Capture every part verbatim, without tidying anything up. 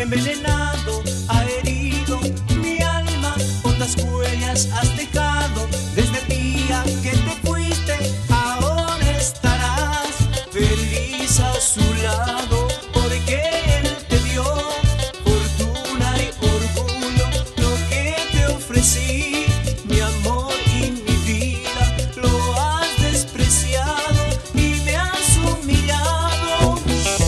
envenenado, ha herido mi alma, hondas huellas has dejado. Desde el día que te fuiste, ahora estarás feliz a su lado, porque él te dio fortuna y orgullo. Lo que te ofrecí, mi amor y mi vida, lo has despreciado y me has humillado.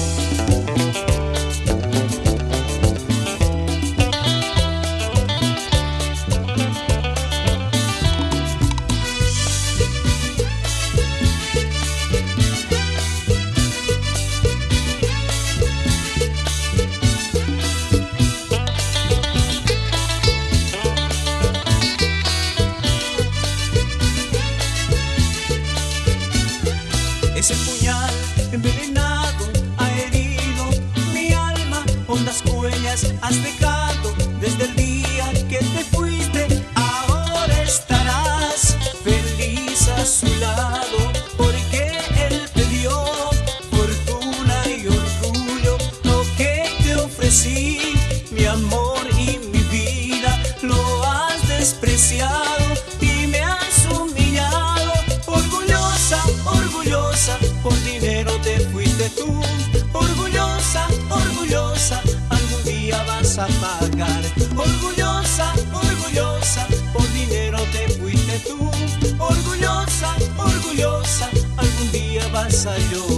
Ese puñal envenenado ha herido mi alma, hondas huellas has dejado. Desde el día que te fuiste, ahora estarás feliz a su lado, porque él te dio fortuna y orgullo. Lo que te ofrecí, mi amor y mi vida, lo has despreciado y me has humillado. Orgullosa, orgullosa, por dinero te fuiste tú. Orgullosa, orgullosa, algún día vas a pagar. Orgullosa, orgullosa, por dinero te fuiste tú. Orgullosa, orgullosa, algún día vas a llorar.